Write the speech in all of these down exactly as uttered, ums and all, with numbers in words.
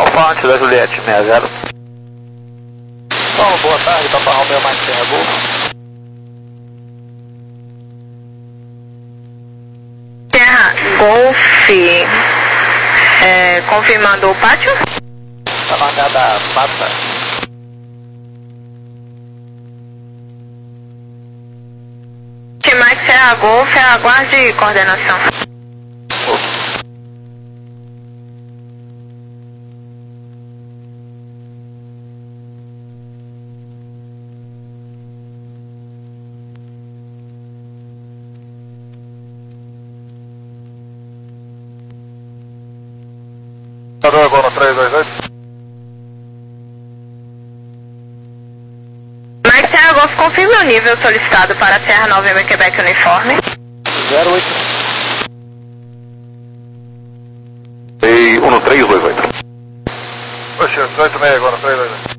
Alfa antes da Juliette, sessenta. Bom, boa tarde, Papa Romeo mais Serra Golf. Serra Golf, é, confirmando o pátio? Tá marcada a pata. Mike Serra Golf, aguarde coordenação. Computador agora no três dois oito. Mike Serra Golf, confirme o nível solicitado para Serra November Quebec Uniforme. zero oito. E um no três dois oito. Poxa, dezoito seis agora no três dois oito.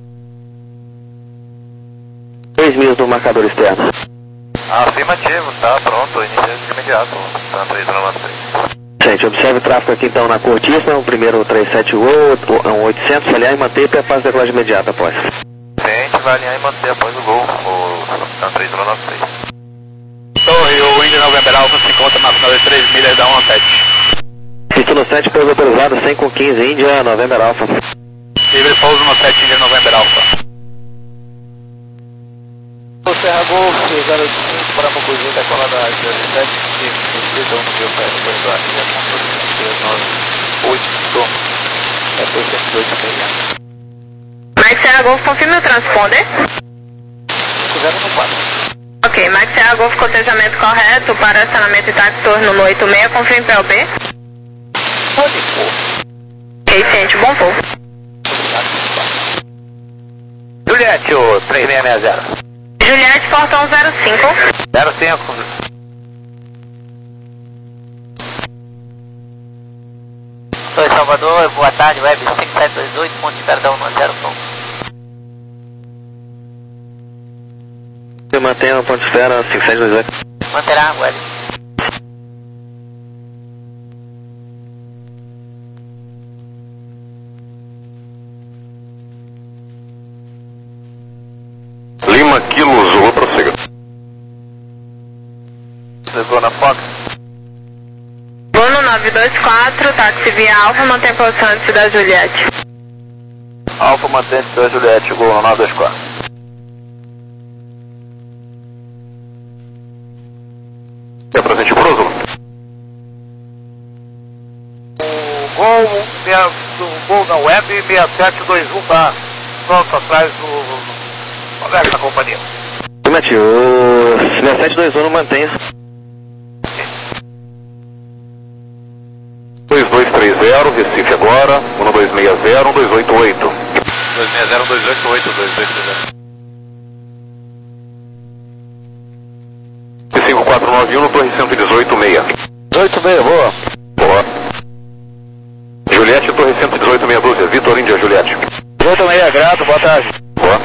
três mil do marcador externo. Afirmativo, tá pronto, iniciando de imediato. Tá três nove três. Gente, observe o tráfego aqui então na cortíssima, o primeiro três sete oito, um oitocentos, aliar e manter para fase de decolagem imediata após. Gente, vai alinhar e manter após o gol, o tá três nove três. Torre, o Indy November Alpha se encontra na final de três milhas da um a sete. Pista no sete, pouso autorizado, cem com quinze, Índia, November Alpha. Livre pouso no sete, Indy November Alpha. O Serra Golf, zero oito cinco para Mocozinho, decola da zero sete, precisa um no meu pé, depois do ar, já contou três nove oito, depois cento e oito seis. Mike Serra Golf, confirme o transponder. cinco zero no quatro. Ok, Mike Serra Golf, cotejamento correto para acionamento e táxi turno no oito seis, confirme P L B. Pode pôr. Ok, ciente, bom voo. Juliette, o três seis seis zero. Juliette, portão zero cinco. zero cinco. Oi, Salvador, boa tarde, Web cinco sete dois oito, Monte Perdão, um zero pronto. Você mantém o ponto de espera cinco sete dois oito. Manterá, Web. Lima, Kilo, Zulu, prossiga. Chegou na Fox. Bono nove dois quatro, táxi via Alfa, mantém a posição antes da Juliette. Alfa mantente da Juliette, chegou no nove dois quatro. É presente pro Zulu. O gol, minha, o gol na web seis sete dois um tá pronto atrás do colega da companhia. Afirmativo, o seis sete dois um mantém. dois dois três zero, Recife agora, um dois seis zero, um dois oito oito. dois seis zero, dois oito oito, dois dois três zero. cinco quatro nove um no Torre cento e dezoito seis. dezoito seis, boa. Boa. Juliette, Torre cento e dezoito meia dúzia, Vitor Índia, Juliette. dezoito seis, grato, boa tarde. Boa.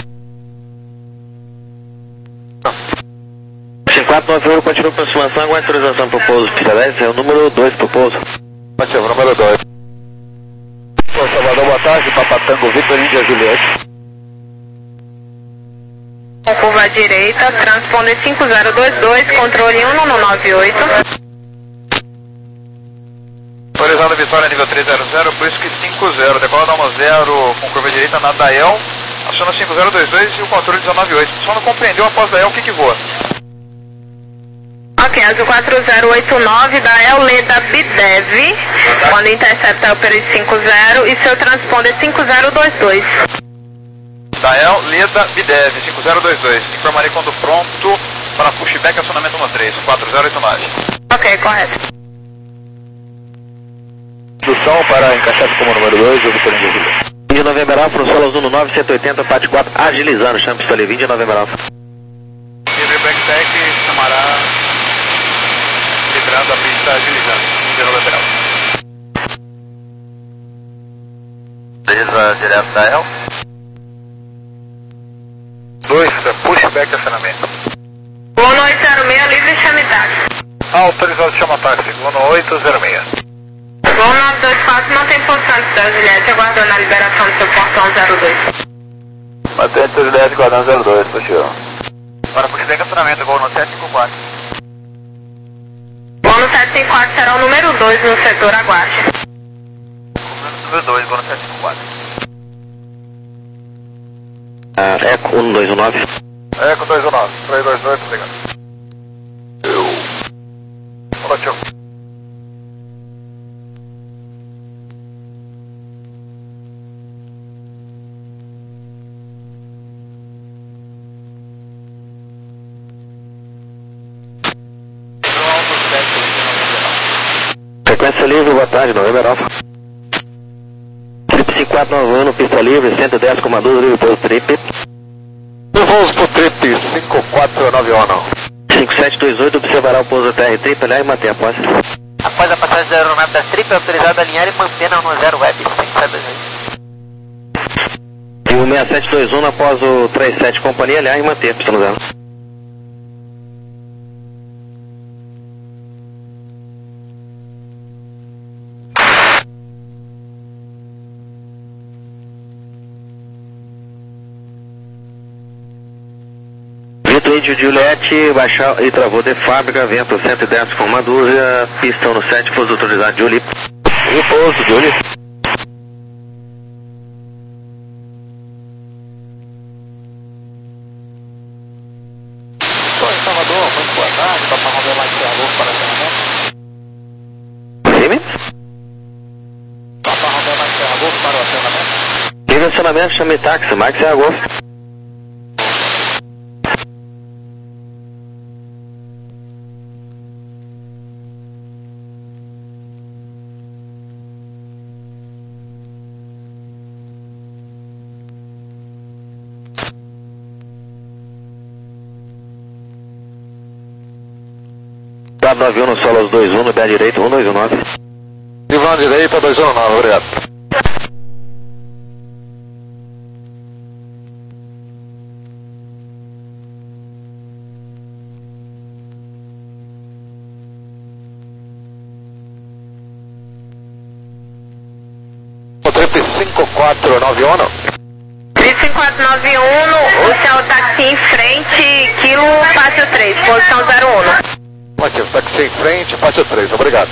cinco quatro nove um, continua a aproximação, aguarde autorização para o pouso, pista dez, é o número dois para o pouso. Ativo, número dois. Ô, Salvador, boa tarde, Papatango, Vitor Índia, Juliette. Curva à direita, transponder cinco zero dois dois, controle um no nove oito. Autorizado Vitória nível três zero zero, por isso que cinco zero, decola da um zero com curva direita na Dael, aciona cinco zero dois dois e o controle dezenove oito. Só não compreendeu após Dael o que que voa. Ok, azul quatro zero oito nove, da El Leda Bidev, quando intercepta o período cinco zero e seu transponder cinco zero dois dois. Dael Leda Bidev cinco zero dois dois, informarei quando pronto para pushback acionamento no três, quatro zero oito nove. Ok, correto. Instrução para encaixado como número dois, o Vitor Índia, Juliette. Índia November Alfa, no solo azul no nove cento e oitenta, P A T quatro, agilizando, chama pista livre, Índia November Alfa. Livre backdeck, chamará livrando a pista agilizando, Índia November Alfa. Beleza, direto da El. dois, pushback acionamento. Bono oito zero seis, livre chame táxi. Autorizado chama táxi, Bono oito zero seis. Bono nove dois quatro mantém posição de seu Juliette, aguardando a liberação do seu portão zero dois. Mantém seu Juliette, aguardando zero dois, puxou. Para puxar acionamento, gol no sete cinco quatro. Gol no sete cinco quatro será o número dois no setor, aguarde. Número dois, gol no sete cinco quatro. Ah, Eco um dois um nove. Eco dois um nove, três dois dois, obrigado. Eu. Olá, tio. Frequência livre, boa tarde, November Alfa. Trip cinco quatro nove um, pista livre, cento e dez vírgula doze, livre pouso Trip. Voos pro Trip cinco quatro nove um. cinco sete dois oito, observará o pouso T R Trip, aliás, e manter a posse. Após a passagem da aeronave da Trip, é autorizado a alinhar e manter na um zero web cinco sete dois oito. E o seis sete dois um, após o trinta e sete companhia, aliás, e manter, pista no zero. Vitor Juliette, baixar e travou de fábrica, vento cento e dez com uma dúzia, pistão no sete, pouso autorizado, Julie. E pouso, Julie. Estou em Salvador, muito boa tarde, Papa Romeu Mike Serra para acionamento. Sim, Papa Romeu Mike Serra para o acionamento. liga acionamento, chame táxi, Mike Serra Golf. nove um no solo aos dois um, no B A direito, um dois um nove. Ivan direita, dois um nove, obrigado. O Trip cinco quatro nove um. Trip cinco quatro nove um, o seu táxi em frente, quilo fácil três, posição zero um. Motivo, táxi em frente, faixa três, obrigado.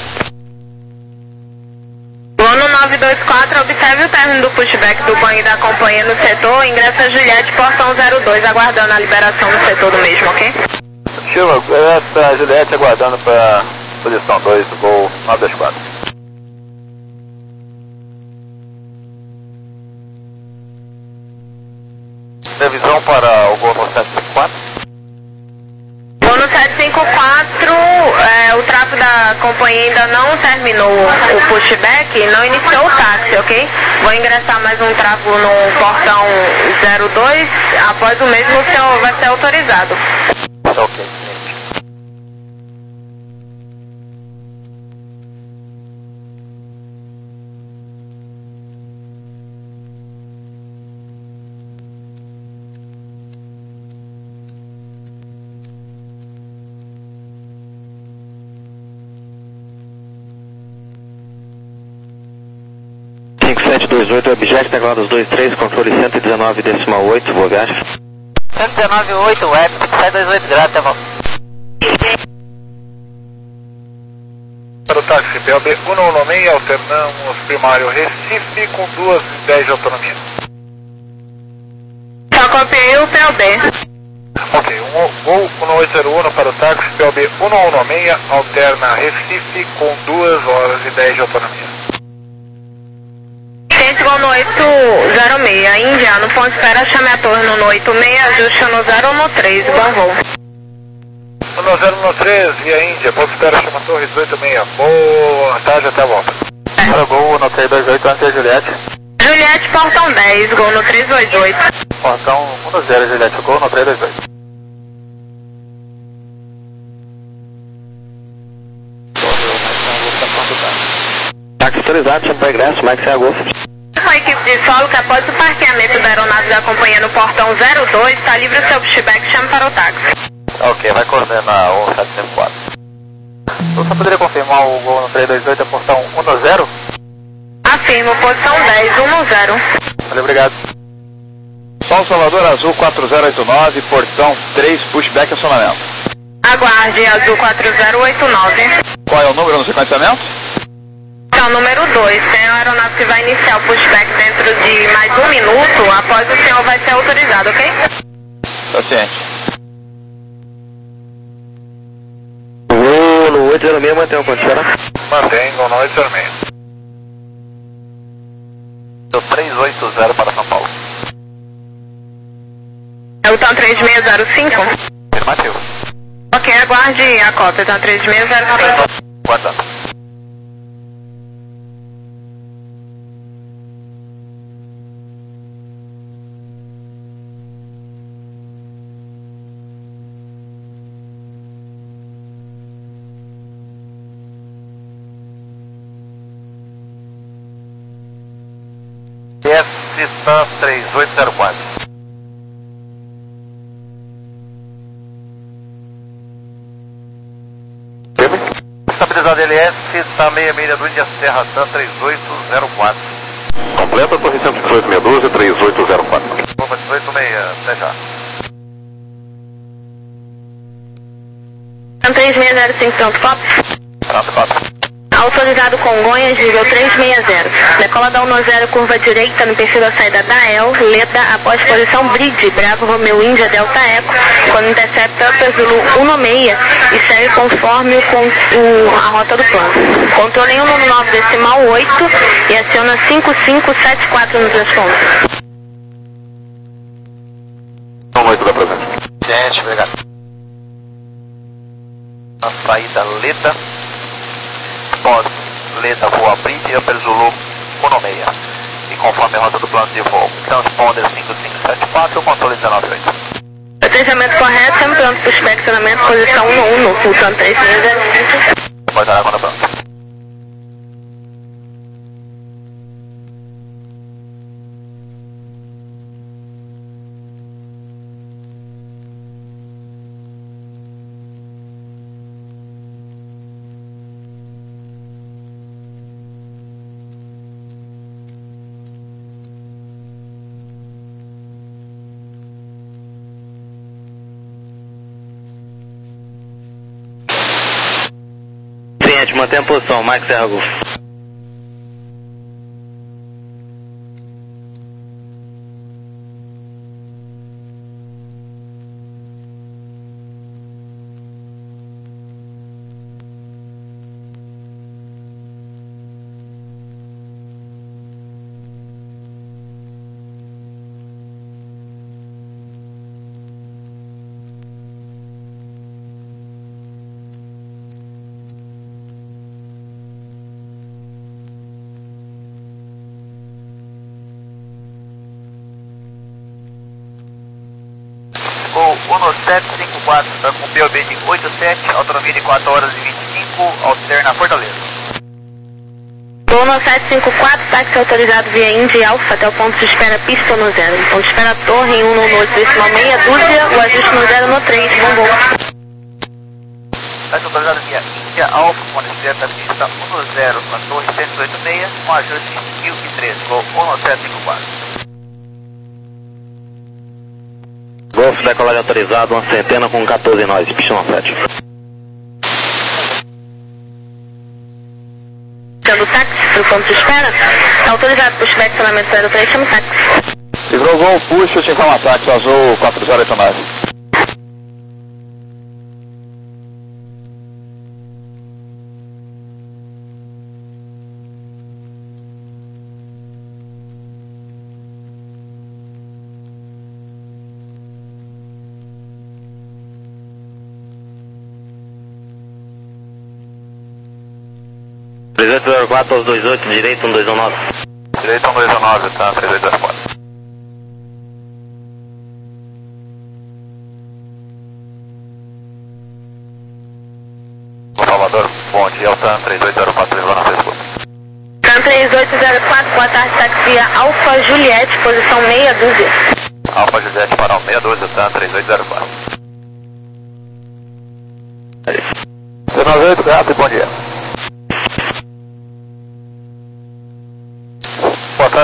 Ano nove dois quatro, observe o término do pushback do banho da companhia no setor, ingressa Juliette, portão zero dois, aguardando a liberação do setor do mesmo, ok? Chuva, essa Juliette aguardando para posição dois, gol nove dois quatro. Previsão para o gol no sete cinco quatro. Gol no sete cinco quatro, é, o tráfego da companhia ainda não terminou o pushback, não iniciou o táxi, ok? Vou ingressar mais um tráfego no portão zero dois, após o mesmo o senhor vai ser autorizado. Ok. cinco sete dois oito, objeto, teclados dois três, controle cento e dezenove decimal oito, boa viagem. cento e dezenove vírgula oito web cinco sete dois oito, graças, irmão. Para o táxi P L B cento e dezesseis, alternamos primário Recife com duas e dez de autonomia. Só copiei o P L B. Ok, um gol cento e oitenta e um para o táxi P L B cento e dezesseis, alterna Recife com duas horas e dez de autonomia. Gol no oito zero seis, Índia, no ponto de espera, chame a torre no oito seis, ajuste no zero um três, bom voo. No zero um três, via Índia, ponto de espera, chama a torre dezoito seis, boa tarde, até a volta. Para gol no três dois oito, ante Juliette. Juliette, portão dez, gol no três dois oito. Portão um zero, Juliette, gol no três dois oito. Táxi autorizado, chame para ingresso, Mike Serra Golf. Com a equipe de solo que após o parqueamento da aeronave da companhia no portão zero dois, está livre o seu pushback, chame para o táxi. Ok, vai coordenar um sete cinco quatro. Você poderia confirmar o gol no três dois oito, é portão um zero? Afirmo, posição dez, um no zero. Valeu, obrigado. Sol Salvador Azul quatro zero oito nove, portão três, pushback acionamento. Aguarde, Azul quatro zero oito nove. Qual é o número no sequenciamento? Então, número dois, tem a aeronave que vai iniciar o pushback dentro de mais um minuto, após o senhor vai ser autorizado, ok? Tá ciente. Voo no oito zero seis, mantém o ponto, será? Mantém, no oito zero seis. três oito zero para São Paulo. É o TAM três seis zero cinco? Afirmativo. Ok, aguarde a cópia, TAM três seis zero cinco. Guardando. S TAM três oito zero quatro. Estabilizado L S, TAM seis seis do Índia Serra, TAM três oito zero quatro. Completa, torre cento e dezoito, meia dúzia, três oito zero quatro. Opa, dezoito seis, até já. TAM três seis zero cinco, pronto, cópia. Pronto, cópia. Autorizado Congonhas, nível três seis zero. Decola da um zero, curva direita no perfil da saída da E L, Leda, após posição Bridge, Bravo Romeo Índia Delta Eco, quando intercepta Upper Zulu um seis e segue conforme com o, a rota do plano. Controle um nove decimal oito e aciona cinco cinco sete quatro no transponder. Boa noite da presença. Gente, obrigado. Na saída Leda. Pós Leda voa Bridge, Upper Zulu um seis. E conforme a rota do plano de voo, transponder cinco cinco sete quatro, controle dezenove oito. Atendimento correto, sempre pronto para o inspecionamento, posição um no um, no Fulton três seis zero cinco. Pode dar quando pronto. Mantém a posição, Mike Serra Golf. um sete cinco quatro, está com P O B de oito sete, autonomia de quatro horas e vinte e cinco, alterna Fortaleza. Bono sete cinco quatro, táxi autorizado via Indy Alpha até o ponto de espera pista no zero. Ponto de espera torre em um no oito decimal meia dúzia, o ajuste no zero no três, bom bom. Táxi autorizado via India Alpha, ponto de espera pista um no zero, com a torre cento e oito seis, com ajuste em mil e treze, voo um sete cinco quatro. Golf decolagem autorizado, uma centena com quatorze nós, pistão sete. Sendo táxi para o ponto de espera, está autorizado para o inspecionamento zero três, chama táxi. Livrou Gol, puxa, te informa táxi, azul quatro zero oito nove. três oito zero quatro aos vinte e oito, direito um dois um nove. Direito um dois um nove, tá, três oito zero quatro. Salvador, bom dia, é o TAM três oito zero quatro, levando a Facebook. TAM três oito zero quatro, boa tarde, taxia Alfa Juliette, posição meia dúzia. Alfa Juliette, farol meia dúzia, TAM três oito zero quatro. dezenove oito, gato, bom dia.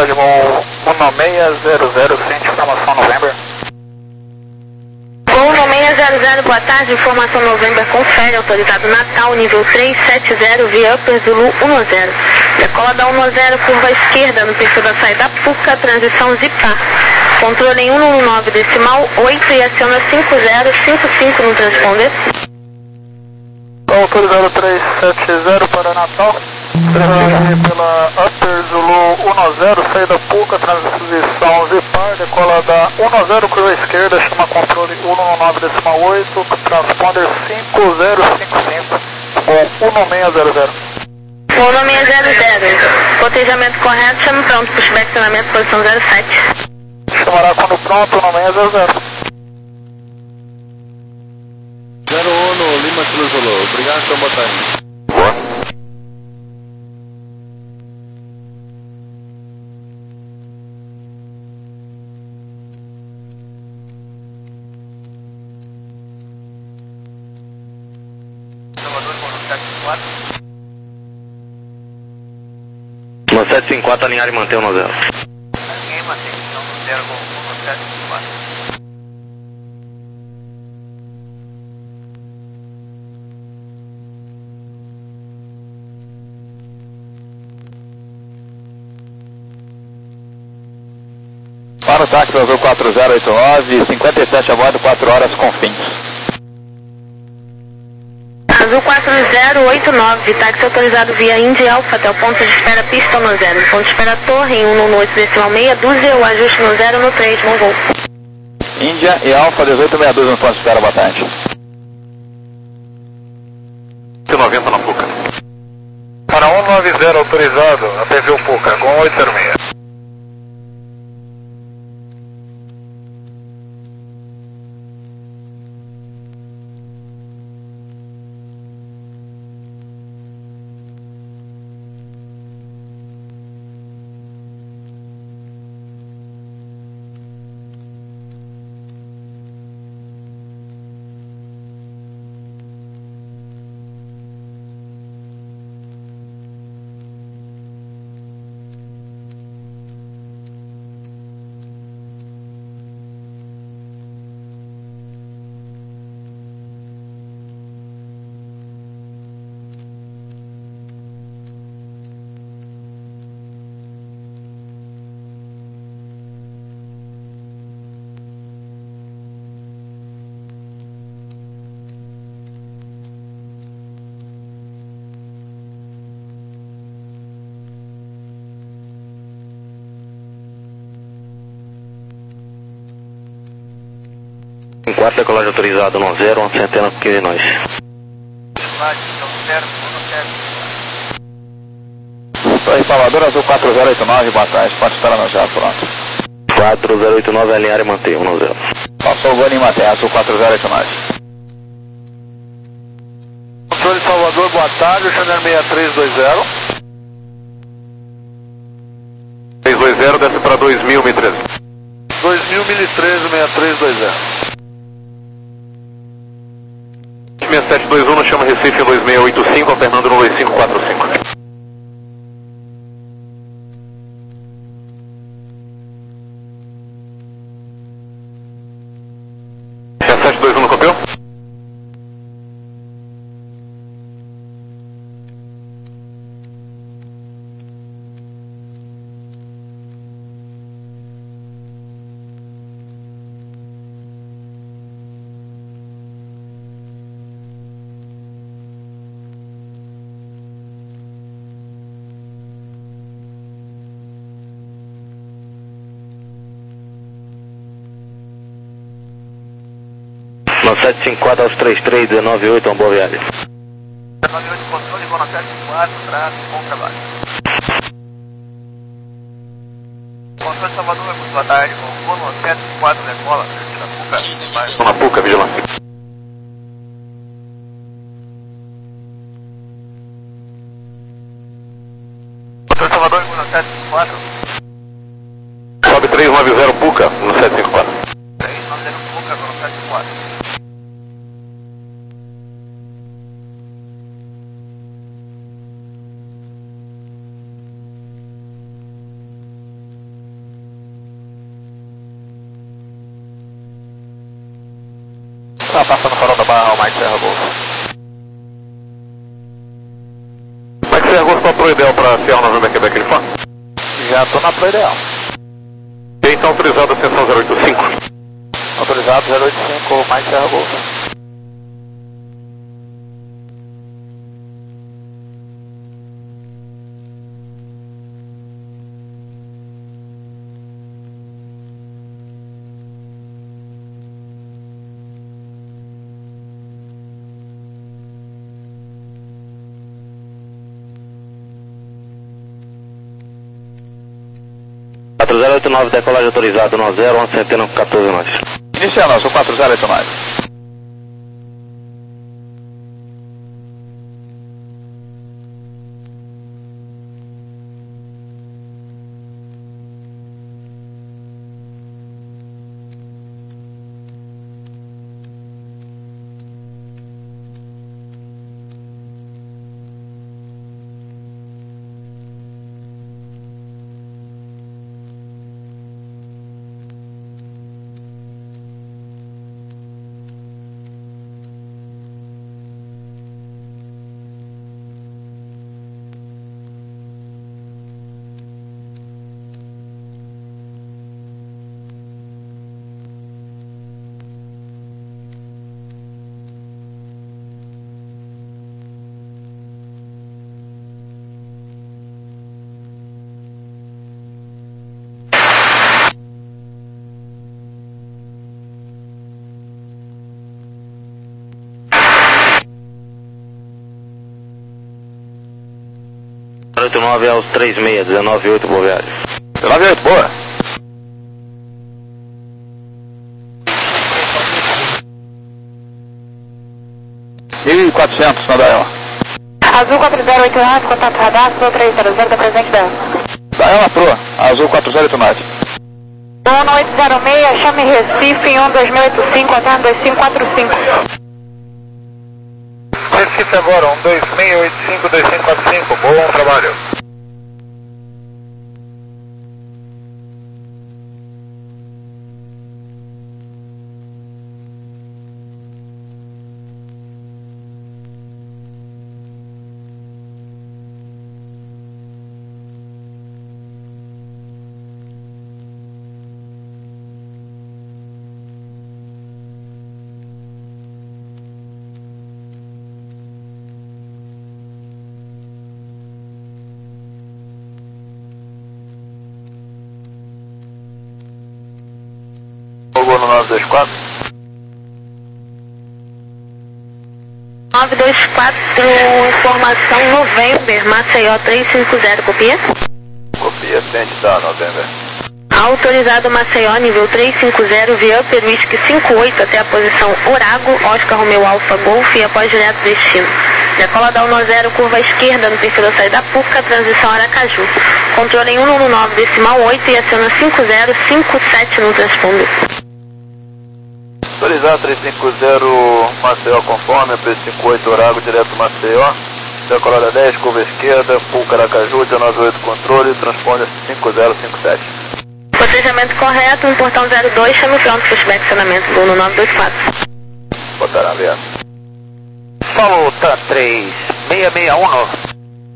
controle voo um seis zero zero, frente, informação November. Voo um seis zero zero, boa tarde, informação November, confere, autorizado Natal, nível três sete zero, via Upper Zulu um zero. Decola da um zero, curva esquerda, no perfil da saída Puca, transição Zipar. Controle em um nove decimal oito e aciona cinco zero cinco cinco no transponder. Autorizado três sete zero para Natal. Pela Upper Zulu um zero, saída Puca, transição Zipar, decola da um zero, curva esquerda, chama controle um nove decimal oito, transponder cinco zero cinco cinco, com um seis zero zero. Voo um seis zero zero, cotejamento correto, chame pronto, pushback treinamento, posição zero sete. Chamará quando pronto, um seis zero zero. zero um, Lima Kilo Zulu, obrigado pela boa tarde. Boa. No sete cinco quatro, alinhar e manter o um zero. Alinhar e manter, então um zero, no sete cinco quatro. Para o táxi Azul quatro zero oito nove, cinquenta e sete a bordo, quatro horas com fins. Azul quatro zero oito nove, táxi autorizado via Indy Alpha até o ponto de espera pista no zero. Ponto de espera torre em um no oito decimal meia dúzia, o ajuste no zero no três, bom voo. Índia e Alfa dezoito sessenta e dois no ponto de espera, boa tarde. noventa na Puca. Para um nove zero autorizado, até viu Puca, com oito zero seis. quatro, decolagem autorizado no zero, uma centena pequena de nós. Decolagem, então zero, um zero. Torre Salvador Azul quatro zero oito nove, boa tarde, pode estar no já, pronto. quatro zero oito nove, alinhar e manter, um zero. Passou o Gani em Maté, Azul quatro zero oito nove. Controle Salvador, boa tarde, Chanel seis três dois zero. seis dois zero, desce para dois mil, mil e treze. dois mil, mil e treze, seis três dois zero. seis sete dois um, chama Recife dois seis oito cinco, Fernando no dois cinco quatro cinco. seis sete dois um no copiou? No sete cinco quatro aos trinta e três, dezenove oito, uma boa viagem. dezenove oito, controle, vou na sete cinco quatro, trato, bom trabalho. Controle Salvador, muito boa tarde, vou no sete cinco quatro, decola, na Puca, Estou na Puca, vigilância. Controle Salvador, vou na sete cinco quatro. Sobe três nove zero Puca, no sete cinco quatro. três nove zero Puca, vou no sete cinco quatro. passando fora da barra, o Mike Serra Golf. Mike Serra Golf, qual pro ideal para Sierra November Quebec ele fã? Já tô na pro ideal. E então autorizado a ascensão zero oito cinco. Autorizado zero oito cinco, Mike Serra Golf. quatro zero oito nove, decolagem autorizado, nove zero, uma centena com quatorze nós. Iniciando, eu sou quatro zero oito nove. oito nove aos três seis, dezenove oito, boa viagem. dezenove oito, boa. mil e quatrocentos, na Daela. Azul quatro zero oito nove, contato radar, Pro três zero zero, da presente Daela. Daela Pro, Azul quatro zero oito nove. um oito zero seis, chame Recife em um dois mil e oitenta e cinco, até dois cinco quatro cinco. Recife agora, um dois seis oito cinco dois cinco quatro cinco, bom trabalho. No nove dois quatro. nove dois quatro, informação November, Maceió três cinco zero, copia? Copia, tente dar November. Autorizado Maceió, nível três cinco zero, via Upper Whisky cinco oito até a posição Orago, Oscar Romeo Alfa Golf e após direto destino. Decola da um zero, curva esquerda no perfil da saída Puca, transição Aracaju. Controle em cento e nove decimal oito e aciona cinco zero cinco sete no transponder. Autorizado três cinco zero, Maceió conforme, P cinquenta e oito Orago, direto Maceió. Decolada dez, curva esquerda, Puca Aracaju, dezenove oito controle, transponder cinco zero cinco sete. Protejamento correto, no portão zero dois, chame pronto, pushback acionamento do nove dois quatro. Botaram aberto. Solo T A M três seis seis um.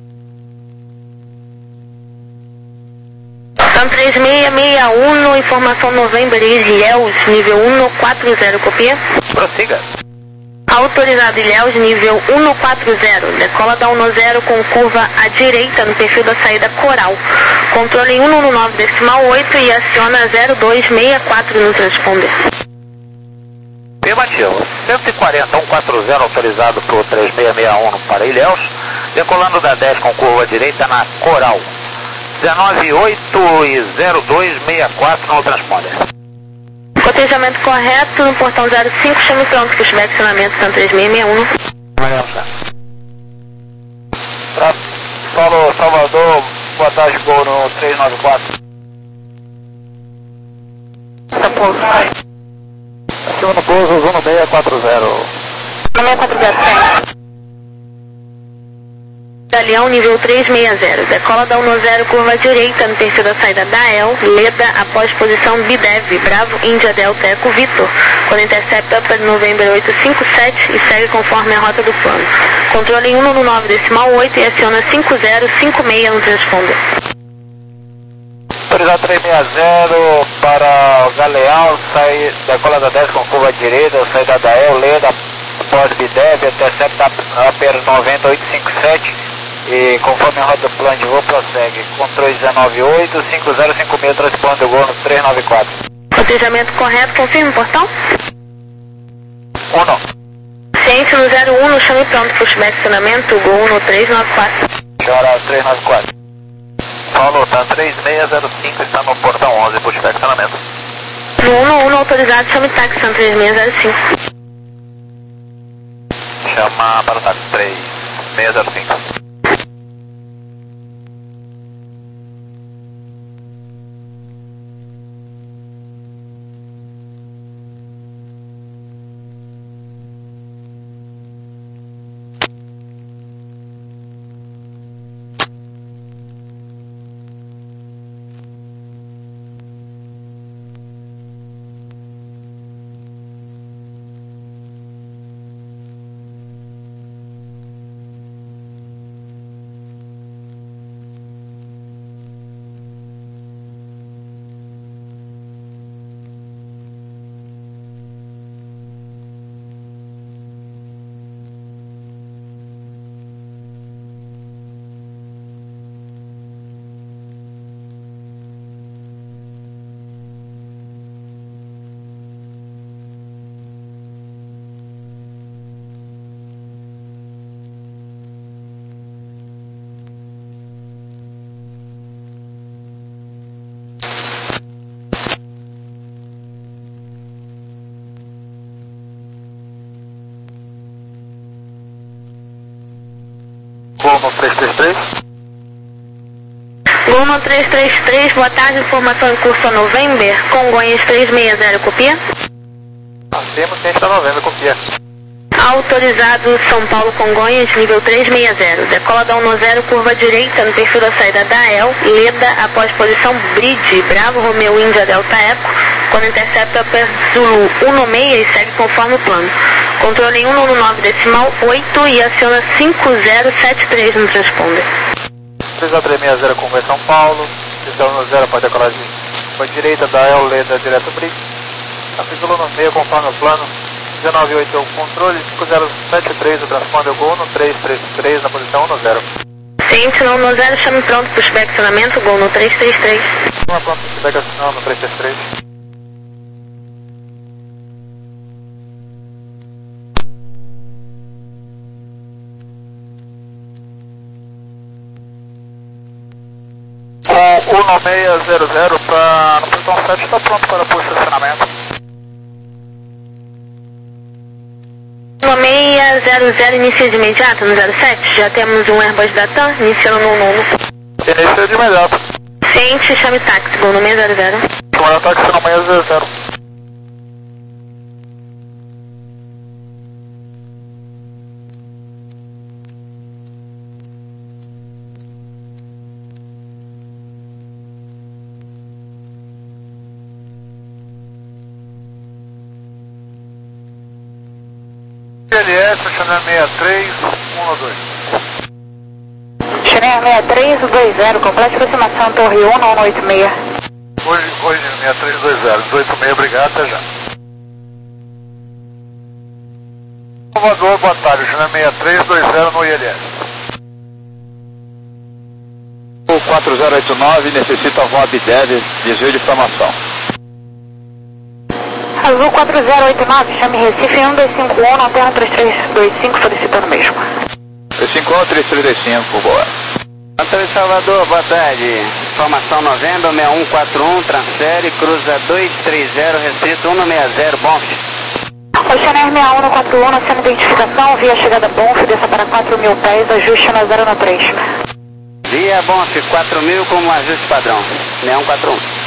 TAM três seis seis um, informação November Ilhéus, nível um quatro zero, copia? Prossiga. Autorizado Ilhéus, nível um quatro zero, decola da um zero com curva à direita no perfil da saída Coral. Controle em cento e nove decimal oito e aciona zero dois seis quatro no transponder. Afirmativo. cento e quarenta, cento e quarenta autorizado para três seis seis um para Ilhéus, decolando da dez com curva à direita na Coral. dezenove oito e zero dois seis quatro no transponder. Cotejamento correto no portão zero cinco, chame pronto, pushback acionamento TAM três seis seis um. Pra Solo Salvador, boa tarde, gol no três nove quatro. Tá pouco. Acima no pouso, Zuno seis quatro zero. seis quatro zero, Galeão nível trezentos e sessenta, decola da um zero, curva direita no perfil da saída da E L, Leda após posição B D E V, Bravo, Índia, Delta, Eco, Vitor, quando intercepta para November oitocentos e cinquenta e sete e segue conforme a rota do plano. Controle em cento e nove decimal oito e aciona cinco zero cinco seis no transponder. Autorizado trezentos e sessenta para o Galeão, sai, decola da dez com curva direita, saída da E L, Leda após B D E V, intercepta Upper noventa oito cinco sete. E conforme a rota do plano de voo prossegue, controle dezenove oito, cinco zero cinco seis, transpondendo o Gol no trezentos e noventa e quatro. Cotejamento correto, confirme o portão? um. Ciente no zero um, no chame pronto, pushback acionamento, Gol no trezentos e noventa e quatro. Chora trezentos e noventa e quatro. Paulo, tá três seis zero cinco, está no portão onze, pushback acionamento. No um um autorizado, chame táxi, são três seis zero cinco. Chama para o táxi três seis zero cinco. Gol no trezentos e trinta e três. Gol no trezentos e trinta e três, boa tarde, informação em curso a November, Congonhas trezentos e sessenta, copia? Nós temos ciente da November, copia. Autorizado São Paulo Congonhas, nível trezentos e sessenta, decola da um zero, curva direita no perfil da saída da E L, Leda após posição Bridge, Bravo, Romeu, Índia, Delta, Eco, quando intercepta para Zulu cento e seis e segue conforme o plano. Controle em cento e nove decimal oito e aciona cinco zero sete três no transponder. Autorizado trezentos e sessenta, Congonhas São Paulo, um zero após decolagem para a direita da E L, Leda direto Bridge, capítulo no meio conforme o plano. dezenove oito é o controle, cinco zero sete três, o transponder Gol no trezentos e trinta e três na posição um zero. Ciente no um zero, chame pronto, pushback acionamento, Gol no trezentos e trinta e três. Uma pronto, pushback acionamento no trezentos e trinta e três. O um seis zero zero para no posição sete está pronto para push acionamento. um seis zero zero, inicia de imediato no zero sete, já temos um Airbus da TAM, iniciando no um um. Inicia de imediato. Ciente, chame táxi, Gol no seis zero zero. Chama táxi no seis zero zero. L S, Chanel sessenta e três, um dois. Chanel sessenta e três, dois zero, complete aproximação, Torre um, um oito seis. Hoje, hoje, sessenta e três, dois zero, dezoito seis, obrigado, até já. Salvador, boa tarde, Chanel sessenta e três, dois zero no I L S. O quatro zero oito nove necessita voar B D E V, desvio de informação. Azul quatro zero oito nove, chame Recife um dois cinco um, na Terra três três dois cinco, solicitando mesmo. três cinco um, três três dois cinco, boa. Antônio Salvador, boa tarde. Informação Novembro seis um quatro um, transfere, cruza dois três zero, restrito um seis zero, Bonf. Oceaner seis um quatro um, na cena de identificação, via chegada Bonf, desça para quatro mil pés, ajuste na zero três. Via Bonf quatro mil como ajuste padrão, seis um quatro um.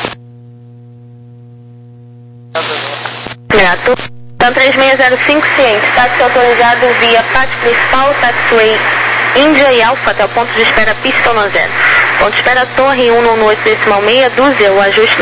Grato. Então três seis zero cinco, ciente. Táxi autorizado via pátio principal, taxiway Índia e Alfa até o ponto de espera pista zero. Ponto de espera Torre um nove oito decimal seis, Dúzia, o ajuste